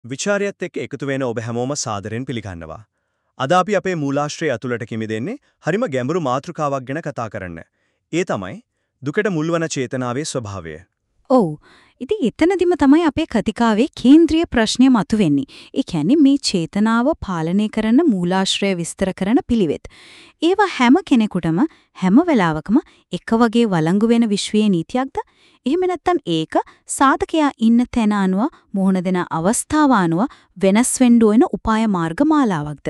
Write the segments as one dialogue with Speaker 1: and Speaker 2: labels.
Speaker 1: විචාරයත් එක්ක එකතු වෙන ඔබ හැමෝම සාදරයෙන් පිළිගන්නවා. අද අපි අපේ මූලාශ්‍රය ඇතුළට කිමිදෙන්නේ හරිම ගැඹුරු මාතෘකාවක් ගැන කතා කරන්න. ඒ තමයි දුකට මුල්වන චේතනාවේ ස්වභාවය.
Speaker 2: ඔව්. ඉතින් එතනදිම තමයි අපේ කතිකාවේ කේන්ද්‍රීය ප්‍රශ්නය මතුවෙන්නේ. ඒ කියන්නේ මේ චේතනාව පාලනය කරන මූලාශ්‍රය විස්තර කරන පිළිවෙත්. ඒවා හැම කෙනෙකුටම හැම වෙලාවකම එක වගේ වළංගු වෙන විශ්වයේ නීතියක්ද? එහෙම නැත්නම් ඒක සාධකයා ඉන්න තැන අනුව මොහොන දෙන අවස්ථාව අනුව වෙනස් වෙන්න ඕන උපාය මාර්ග මාලාවක්ද?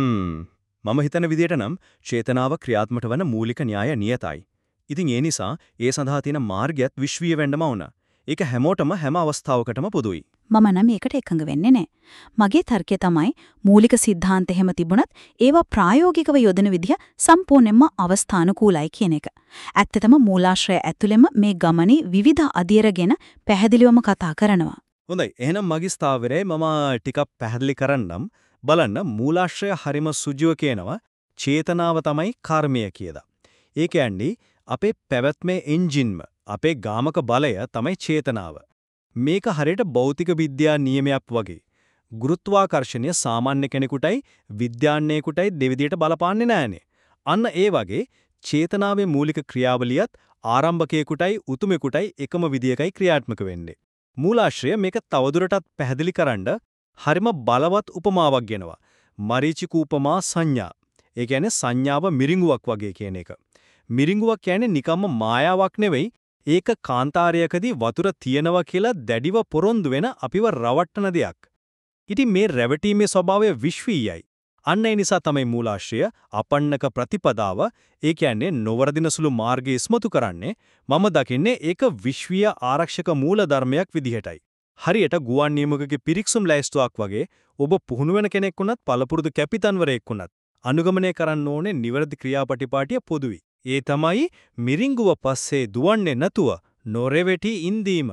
Speaker 1: මම හිතන විදිහට නම් චේතනාව ක්‍රියාත්මක වන මූලික න්‍යාය නියතයි. ඉතින් ඒ නිසා ඒ සඳහා තියෙන මාර්ගයත් විශ්වීය වෙන්නම ඕන. ඒක හැමෝටම හැම අවස්ථාවකටම පොදුයි.
Speaker 2: මම නම් මේකට එකඟ වෙන්නේ නැහැ. මගේ තර්කය තමයි මූලික સિદ્ધාන්ත එහෙම තිබුණත් ඒවා ප්‍රායෝගිකව යොදන විදිහ සම්පූර්ණයෙන්ම අවස්ථානුකූලයි කියන එක. ඇත්තටම මූලාශ්‍රය ඇතුළෙම මේ ගමනේ විවිධ අධීර ගැන පැහැදිලිවම කතා කරනවා.
Speaker 1: හොඳයි. එහෙනම් මගේ ස්ථාවරේ මම ටිකක් පැහැදිලි කරන්නම්. බලන්න මූලාශ්‍රය හරිම සුජුව කියනවා චේතනාව තමයි කර්මය කියලා. ඒ කියන්නේ අපේ පැවැත්මේ එන්ජින්ම අපේ ගාමක බලය තමයි චේතනාව. මේක හරියට භෞතික විද්‍යා නියමයක් වගේ. ගුරුත්වාකර්ෂණය සාමාන්‍ය කෙනෙකුටයි විද්‍යාඥයෙකුටයි දෙවිදියට බලපාන්නේ නැහනේ. අන්න ඒ වගේ චේතනාවේ මූලික ක්‍රියාවලියත් ආරම්භකයෙකුටයි උතුමෙකුටයි එකම විදියකයි ක්‍රියාත්මක වෙන්නේ. මූලාශ්‍රය මේක තවදුරටත් පැහැදිලි කරන්න හරිම බලවත් උපමාවක් ගෙනවා. මරීචික උපමා සංඥා. ඒ කියන්නේ සංඥාව මිරිඟුවක් වගේ කියන එක. මිරිඟුවක් කියන්නේ නිකම්ම මායාවක් නෙවෙයි. ඒක කාන්තාරයකදී වතුර තියනවා කියලා දැඩිව පොරොන්දු වෙන අපිව රවට්ටන දෙයක්. ඉතින් මේ රැවටීමේ ස්වභාවය විශ්වීයයි. අන්න ඒ නිසා තමයි මූලාශ්‍රය අපන්නක ප්‍රතිපදාව, ඒ කියන්නේ නොවරදින සුළු මාර්ගය ඉස්මතු කරන්නේ. මම දකින්නේ ඒක විශ්වීය ආරක්ෂක මූල ධර්මයක් විදිහටයි. හරියට ගුවන් නියමුවකගේ පිරික්සුම් ලැයිස්තුවක් වගේ ඔබ පුහුණු වෙන කෙනෙක් වුණත් පළපුරුදු කැපිටන්වරයෙක් වුණත් අනුගමනය කරන්න ඕනේ නිවැරදි ක්‍රියාපටිපාටිය පොදුයි. ඒ තමයි මිරිඟුව පස්සේ දුවන්නේ නැතුව නොරෙවෙටි ඉඳීම.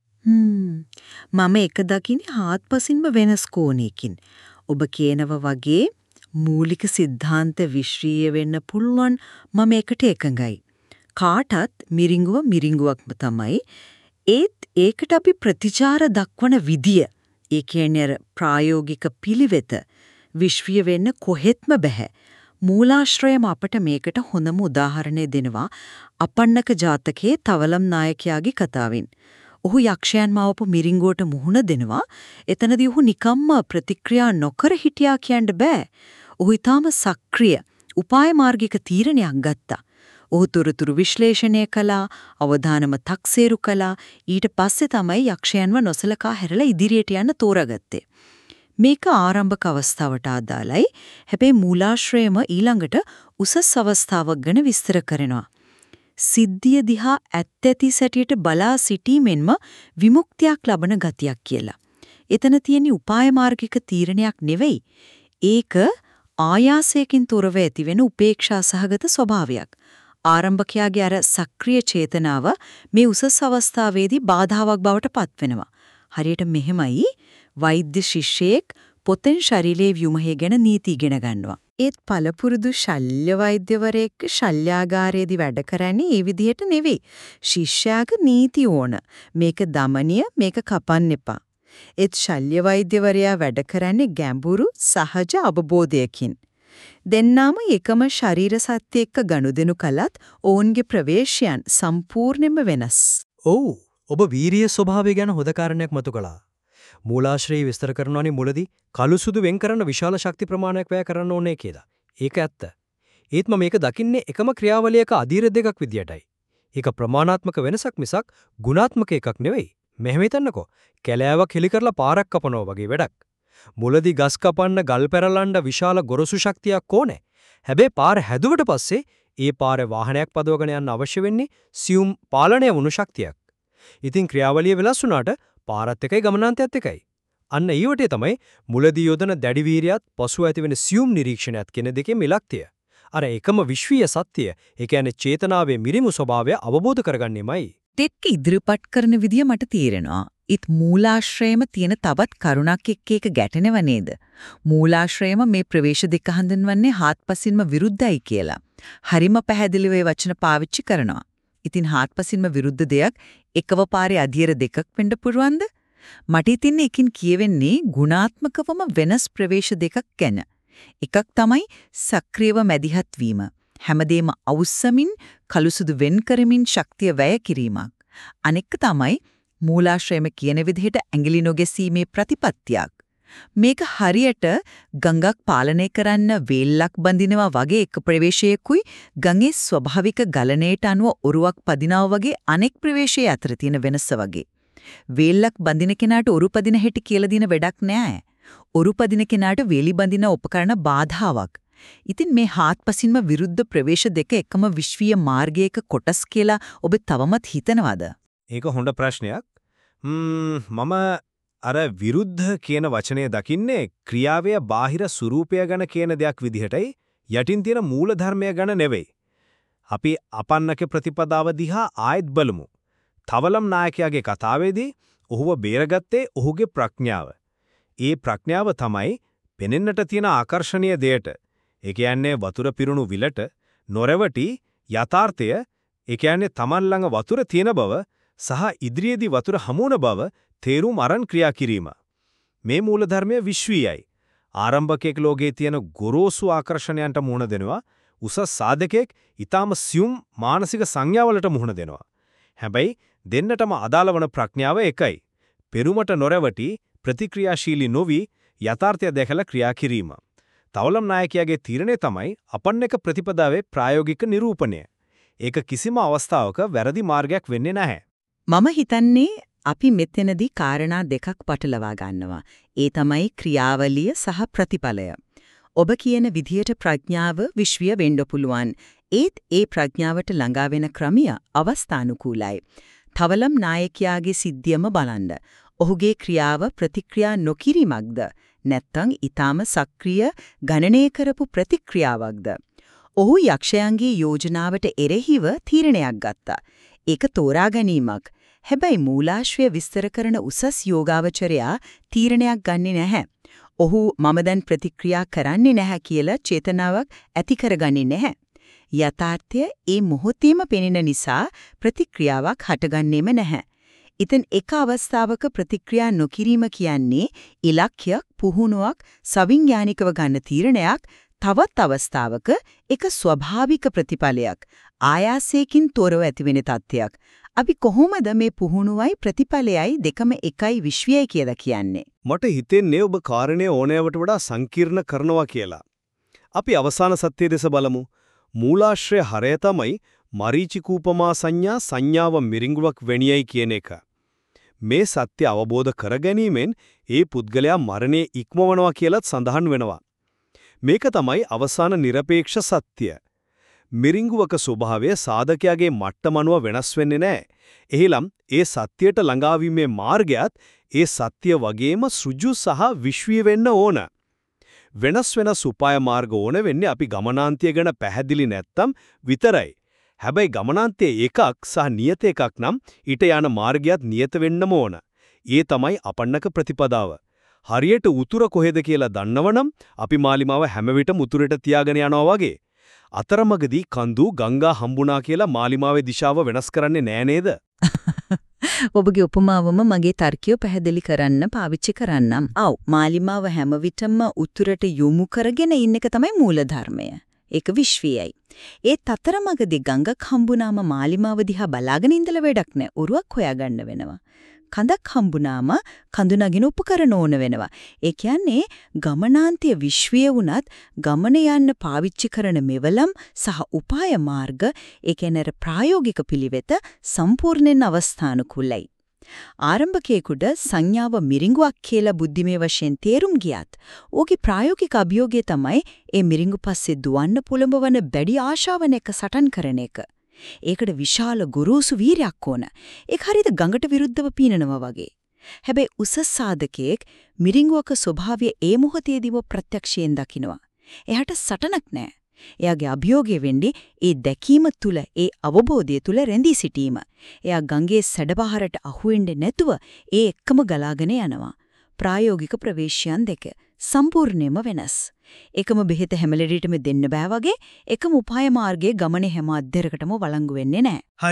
Speaker 3: මම එක දකින්නේ හාත්පසින්ම වෙනස් කෝණයකින්. ඔබ කියනව වගේ මූලික સિદ્ધාන්ත විශ්වීය වෙන්න පුළුවන් මම ඒකට එකඟයි. කාටත් මිරිඟුව මිරිඟුවක්ම තමයි. ඒකට අපි ප්‍රතිචාර දක්වන විදිය, ඒ කියන්නේ ප්‍රායෝගික පිළිවෙත විශ්වීය වෙන්න කොහෙත්ම බෑ. මූලාශ්‍රයම අපට මේකට හොඳම උදාහරණය දෙනවා අපන්නක ජාතකයේ තවලම් නායකයාගේ කතාවෙන්. ඔහු යක්ෂයන් මවපු මිරිඟුවට මුහුණ දෙනවා. එතනදී ඔහු නිකම්ම ප්‍රතික්‍රියා නොකර හිටියා කියන්න බෑ. ඔහු ඊටාම සක්‍රිය උපාය මාර්ගික තීරණයක් ගත්තා. ඔහු තොරතුරු විශ්ලේෂණය කළා, අවධානම තක්සේරු කළා. ඊට පස්සේ තමයි යක්ෂයන්ව නොසලකා හැරලා ඉදිරියට යන්න තෝරාගත්තේ. මේක ආරම්භක අවස්ථාවට අදාළයි. හැබැයි මූලාශ්‍රයම ඊළඟට උසස් අවස්ථාවක් ගැන විස්තර කරනවා. සිද්ධිය දිහා ඇත්තැති සැටියට බලා සිටීමෙන්ම විමුක්තියක් ලබන ගතියක් කියලා. එතන තියෙන උපාය මාර්ගික තීරණයක් නෙවෙයි. ඒක ආයාසයෙන් තොරව ඇතිවෙන උපේක්ෂා සහගත ස්වභාවයක්. ආරම්භකයාගේ අර සක්‍රීය චේතනාව මේ උසස් අවස්ථාවේදී බාධාවක් බවට පත් වෙනවා. හරියට මෙහෙමයි වෛද්‍ය ශිෂ්‍යයෙක් පොතෙන් ශරීරයේ ව්‍යුමය ගැන නීති ඉගෙන ගන්නවා. ඒත් පළපුරුදු ශල්‍ය වෛද්‍යවරයෙක් ශල්‍යාගාරයේදී වැඩ කරන්නේ ඒ විදිහට නෙවෙයි. ශිෂ්‍යයාගේ නීති ඕන. මේක දමනීය, මේක කපන්න එපා. ඒත් ශල්‍ය වෛද්‍යවරයා වැඩ කරන්නේ ගැඹුරු සහජ අවබෝධයකින්. දෙන්නාම එකම ශරීර සත්‍ය එක්ක ගනුදෙනු කළත් ඔවුන්ගේ ප්‍රවේශයන් සම්පූර්ණයෙන්ම වෙනස්.
Speaker 4: ඔව්. ඔබ වීරිය ස්වභාවය ගැන හොඳ කාරණයක් මතු කළා. මූලාශ්‍රය විස්තර කරනවානේ මුලදී කළු සුදු වෙන් කරන විශාල ශක්ති ප්‍රමාණයක් වැය කරන්න ඕනේ කියලා. ඒක ඇත්ත. ඒත් මම මේක දකින්නේ එකම ක්‍රියාවලියක අධීර දෙකක් විදියටයි. ඒක ප්‍රමාණාත්මක වෙනසක් මිසක් ගුණාත්මක එකක් නෙවෙයි. මෙහෙම හිතන්නකෝ. කැලෑවක් හෙලි කරලා පාරක් කපනවා වගේ වැඩක්. මුලදී ගස් කපන්න ගල් පෙරලන්න විශාල ගොරසු ශක්තියක් ඕනේ. හැබැයි පාර හැදුවට පස්සේ ඒ පාරේ වාහනයක් පදවගෙන යන්න අවශ්‍ය වෙන්නේ සියුම් පාලනය වුණු ශක්තියක්. ඉතින් ක්‍රියාවලිය වෙනස් වුණාට පාරත් එකයි ගමනාන්තයත් එකයි. අන්න ඊවටේ තමයි මුලදී යොදන දැඩි වීරියත් පසුව ඇතිවෙන සියුම් නිරීක්ෂණයත් කියන දෙකේ මිලක්තිය. අර එකම විශ්වීය සත්‍යය, ඒ කියන්නේ චේතනාවේ මිරිමු ස්වභාවය අවබෝධ කරගන්නෙමයි.
Speaker 3: දෙක ඉදිරිපත් කරන විදිය මට තේරෙනවා. ඒත් මූලාශ්‍රයේම තියෙන තවත් කරුණක් එක්ක ඒක ගැටෙනව නේද? මූලාශ්‍රයේම මේ ප්‍රවේශ දෙක හඳුන්වන්නේ හාත්පසින්ම විරුද්ධයි කියලා. හරිම පැහැදිලිව ඒ වචන පාවිච්චි කරනවා. ඉතින් හාත්පසින්ම විරුද්ධ දෙයක් එකව පාරේ අධීර දෙකක් වෙන්න පුරවන්ද? මට ඉතින් එකින් කියවෙන්නේ ගුණාත්මකවම වෙනස් ප්‍රවේශ දෙකක් ගැන. එකක් තමයි සක්‍රියව මැදිහත් වීම. හැමදේම අවුස්සමින් කළුසුදු වෙන් කරමින් ශක්තිය වැය කිරීමක්. අනෙක තමයි මූලාශ්‍රයම කියන විදිහට ඇඟිලි නොගැසීමේ ප්‍රතිපත්තියක්. මේක හරියට ගඟක් පාලනය කරන්න වේල්ලක් බඳිනවා වගේ එක ප්‍රවේශයකුයි ගඟේ ස්වභාවික ගලණයට අනුව ඔරුවක් පදිනවා වගේ අනෙක් ප්‍රවේශයේ අතර තියෙන වෙනස වගේ. වේල්ලක් බඳින කෙනාට ඔරු පදින හැටි කියලා දින වැඩක් නෑ. ඔරු පදින කෙනාට වේලි බඳින උපකරණ බාධාවක්. ඉතින් මේ හාත්පසින්ම විරුද්ධ ප්‍රවේශ දෙක එකම විශ්වීය මාර්ගයක කොටස් කියලා ඔබ තවමත් හිතනවද?
Speaker 1: ඒක හොඳ ප්‍රශ්නයක්. මම අර විරුද්ධ කියන වචනය දකින්නේ ක්‍රියාවේ බාහිර ස්වරූපය ගැන කියන දෙයක් විදිහටයි යටින් තියෙන මූල ධර්මය ගැන නෙවෙයි. අපි අපන්නක ප්‍රතිපදාව දිහා ආයෙත් බලමු. තවලම් නායකයාගේ කතාවේදී ඔහුව බේරගත්තේ ඔහුගේ ප්‍රඥාව. ඒ ප්‍රඥාව තමයි පෙනෙන්නට තියෙන ආකර්ෂණීය දෙයට. ඒ කියන්නේ වතුර පිරුණු විලට නොරවටි යථාර්ථය, ඒ කියන්නේ Taman ළඟ වතුර තියෙන බව සහ ඉදිරියේදී වතුර හමුවන බව තේරුම් අරන් ක්‍රියා කිරීම. මේ මූලධර්මය විශ්වීයයි. ආරම්භකයෙක් ලෝකයේ තියෙන ගොරෝසු ආකර්ෂණයන්ට මුහුණ දෙනවා. උසස් සාධකයෙක් ඊටම සියුම් මානසික සංඥාවලට මුහුණ දෙනවා. හැබැයි දෙන්නටම අදාළ වන ප්‍රඥාව එකයි. පෙරුමට නොරවටි ප්‍රතික්‍රියාශීලී නොවි යථාර්ථය දැකලා ක්‍රියා කිරීම. තවලම් නායකයාගේ තීරණය තමයි අපන්නක ප්‍රතිපදාවේ ප්‍රායෝගික නිරූපණය. ඒක කිසිම අවස්ථාවක වැරදි මාර්ගයක් වෙන්නේ නැහැ.
Speaker 3: මම හිතන්නේ අපි මෙතනදී කාරණා දෙකක් පටලවා ගන්නවා. ඒ තමයි ක්‍රියාවලිය සහ ප්‍රතිඵලය. ඔබ කියන විදියට ප්‍රඥාව විශ්වීය වෙන්න පුළුවන්. ඒත් ඒ ප්‍රඥාවට ළඟා වෙන ක්‍රමය අවස්ථානුකූලයි. තවලම් නායකයාගේ සිද්ධියම බලන්න. ඔහුගේ ක්‍රියාව ප්‍රතික්‍රියා නොකිරීමක්ද නැත්නම් ඊටාම සක්‍රීය ගණනය කරපු ප්‍රතික්‍රියාවක්ද? ඔහු යක්ෂයන්ගේ යෝජනාවට එරෙහිව තීරණයක් ගත්තා. ඒක තෝරා ගැනීමක්. හැබැයි මූලාශ්‍රය විස්තර කරන උසස් යෝගාවචරයා තීරණයක් ගන්නෙ නැහැ. ඔහු මම දැන් ප්‍රතික්‍රියා කරන්නේ නැහැ කියලා චේතනාවක් ඇති කරගන්නේ නැහැ. යථාර්ථය ඒ මොහොතේම පෙනෙන නිසා ප්‍රතික්‍රියාවක් හටගන්නේම නැහැ. ඉතින් එක අවස්ථාවක ප්‍රතික්‍රියා නොකිරීම කියන්නේ ඉලක්කයක්, පුහුණුවක්, සවිඥානිකව ගන්න තීරණයක්. තවත් අවස්ථාවක එක ස්වභාවික ප්‍රතිඵලයක්, ආයාසයෙන් තොරව ඇතිවෙන තත්ත්වයක්. අපි කොහොමද මේ පුහුණුවයි ප්‍රතිඵලයයි දෙකම එකයි විශ්වයයි කියලා කියන්නේ?
Speaker 1: මට හිතෙන්නේ ඔබ කාරණේ ඕනෑවට වඩා සංකීර්ණ කරනවා කියලා. අපි අවසාන සත්‍ය දෙස බලමු. මූලාශ්‍රය හරය තමයි මරීචිකූපමා සංඥාව මිරිඟුවක් වෙණියයි කියන එක. මේ සත්‍ය අවබෝධ කරගැනීමෙන් ඒ පුද්ගලයා මරණය ඉක්මවනවා කියලත් සඳහන් වෙනවා. මේක තමයි අවසාන নিরপেক্ষ සත්‍ය. මිරිඟුවක ස්වභාවය සාධකයාගේ මට්ටම අනුව වෙනස් වෙන්නේ නැහැ. එහෙනම් ඒ සත්‍යයට ළඟාවීමේ මාර්ගයත් ඒ සත්‍ය වගේම සෘජු සහ විශ්වීය වෙන්න ඕන. වෙනස් උපාය මාර්ග ඕන වෙන්නේ අපි ගමනාන්තය ගැන පැහැදිලි නැත්තම් විතරයි. හැබැයි ගමනාන්තය එකක් සහ නියත එකක් නම් ඊට යන මාර්ගයත් නියත වෙන්නම ඕන. ඒ තමයි අපන්නක ප්‍රතිපදාව. හරියට උතුර කොහෙද කියලා දන්නවනම් අපි මාලිමාව හැම විටම උතුරට තියාගෙන යනවා වගේ. අතරමඟදී කඳු ගංගා හම්බුණා කියලා මාලිමාවේ දිශාව වෙනස් කරන්නේ නෑ නේද?
Speaker 3: ඔබගේ උපමාවම මගේ තර්කය පැහැදිලි කරන්න පාවිච්චි කරන්නම්. ආව් මාලිමාව හැම විටම උතුරට යොමු කරගෙන ඉන්න එක තමයි මූලධර්මය. ඒක විශ්වීයයි. ඒත් අතරමඟදී ගංගක් හම්බුනාම මාලිමාව දිහා බලාගෙන ඉඳලා වැඩක් නෑ. උරුවක් හොයාගන්න වෙනවා. කඳක් හම්බුනාම කඳු නගින උපකරණ ඕන වෙනවා. ඒ කියන්නේ ගමනාන්තය විශ්වීය වුණත් ගමන යන්න පාවිච්චි කරන මෙවලම් සහ උපාය මාර්ග ඒ කියන්නේ ප්‍රායෝගික පිළිවෙත සම්පූර්ණයෙන් අවස්ථානුකූලයි. ආරම්භකයෙකුට සංඥාව මිරිඟුවක් කියලා බුද්ධිමය වශයෙන් තේරුම් ගියත් ඕකේ ප්‍රායෝගික අභියෝගය තමයි ඒ මිරිඟු පස්සේ දුවන්න පොළඹවන බැඩි ආශාවන් එක සටන් කරන එක. ඒකට විශාල ගුරුසු වීරයක් ඕන. ඒක හරියට ගඟට විරුද්ධව පීනනවා වගේ. හැබැයි උසස් සාධකයෙක් මිරිඟුවක ස්වභාවය ඒ මොහොතේදීම ප්‍රත්‍යක්ෂයෙන් දකිනවා. එයාට සටනක් නැහැ. එයාගේ අභියෝගය වෙන්නේ ඒ දැකීම තුල, ඒ අවබෝධය තුල රැඳී සිටීම. එයා ගඟේ සැඩපහරට අහු වෙන්නේ නැතුව ඒ එක්කම ගලාගෙන යනවා. ප්‍රායෝගික ප්‍රවේශයන් දෙක සම්පූර්ණයෙන්ම වෙනස්. එකම බෙහෙත හැම ලෙඩේටම දෙන්න බෑ වගේ එකම උපාය මාර්ගයේ ගමනේ හැම අද්දරකටම වළංගු වෙන්නේ නැහැ.
Speaker 1: හරි.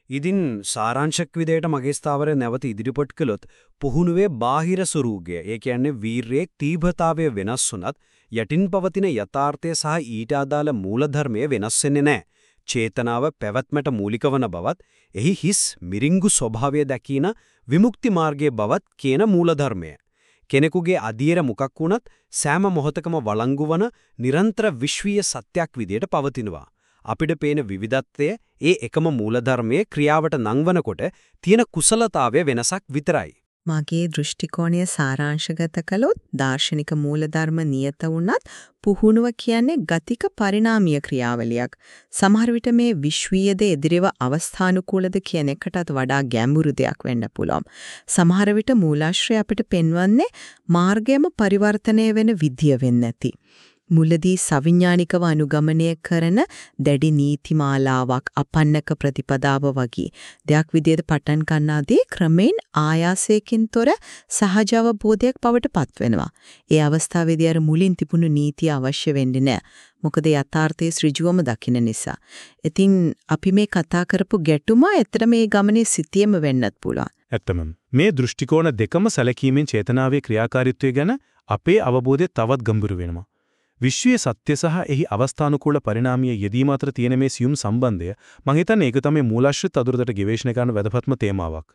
Speaker 5: ඉතින් සාරාංශක විදියට මගේ ස්ථාවරය නැවත ඉදිරිපත් කළොත් පුහුණුවේ බාහිර ස්වරූපය, ඒ කියන්නේ වීරයේ තීව්‍රතාවය වෙනස් වුණත් යටින් පවතින යථාර්ථය සහ ඊට අදාළ මූලධර්මය වෙනස් වෙන්නේ නැහැ. චේතනාව පැවැත්මට මූලික වන බවත්, එහි හිස් මිරිංගු ස්වභාවය දැකීන විමුක්ති මාර්ගයේ බවත් කියන මූලධර්මය. කෙනෙකුගේ අධීර මුඛක් වුණත් සෑම මොහොතකම වළංගු වන නිරන්තර විශ්වීය සත්‍යක් විදියට පවතිනවා. අපිට පේන විවිධත්වය ඒ එකම මූලධර්මයේ ක්‍රියාවට නංවනකොට තියෙන කුසලතාවය වෙනසක් විතරයි.
Speaker 3: මගේ දෘෂ්ටි කෝණය සාරාංශගත කළොත් දාර්ශනික මූලධර්ම නියත වුණත් පුහුණුව කියන්නේ ගතික පරිණාමීය ක්‍රියාවලියක්. සමහර විට මේ විශ්වීයද එදිරිව අවස්ථානුකූලද කියන එකටත් වඩා ගැඹුරු දෙයක් වෙන්න පුළුවන්. සමහර විට මූලාශ්‍රය අපිට පෙන්වන්නේ මාර්ගයම පරිවර්තනය වෙන විදිය වෙන්නේ නැති. මුලදී සවිඥානිකව අනුගමනය කරන දැඩි නීතිමාලාවක් අපන්නක ප්‍රතිපදාව වගේ දෙයක් විදිහට පටන් ගන්නාදී ක්‍රමෙන් ආයාසයෙන් තොර සහජ අවබෝධයක් බවට පත් වෙනවා. ඒ අවස්ථාවේදී අර මුලින් තිබුණු නීතිය අවශ්‍ය වෙන්නේ නැහැ. මොකද යථාර්ථයේ ඍජුවම දකින්න නිසා. ඉතින් අපි මේ කතා කරපු ගැටුම ඇත්තට මේ ගමනේ සිටියෙම වෙන්නත් පුළුවන්.
Speaker 6: ඇත්තම මේ දෘෂ්ටිකෝණ දෙකම සැලකීමෙන් චේතනාවේ ක්‍රියාකාරීත්වය ගැන අපේ අවබෝධය තවත් ගැඹුරු වෙනවා. විශ්වීය සත්‍ය සහ එහි අවස්ථානුකූල පරිණාමීය යෙදීම අතර තියෙන මේ සියුම් සම්බන්ධය මම හිතන්නේ ඒක තමයි මූලාශ්‍රිත අදුරදට ගවේෂණය කරන වැදගත්ම තේමාවක්.